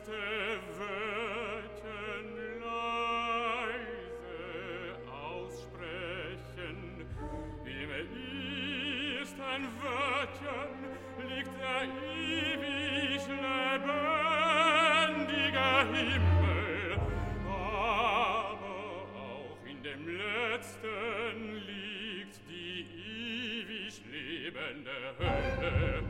letzte Wörtchen leise aussprechen. Im ersten Wörtchen liegt der ewig lebendige Himmel, aber auch in dem letzten liegt die ewig lebende Hölle.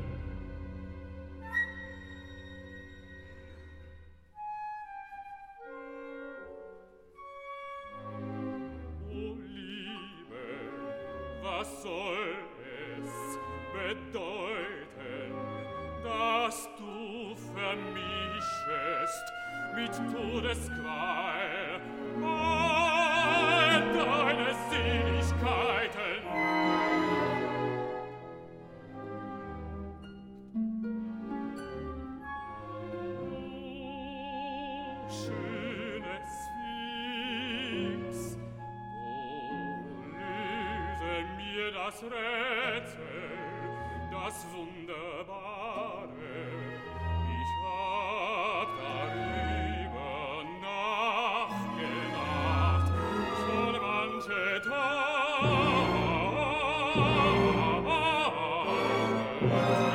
Was soll es bedeuten, dass du vermischest mit Todesqual all deine Seligkeiten? Oh, schöne Sphinx, mir das Rätsel, das Wunderbare. Ich hab darüber nachgedacht, schon manche Tage.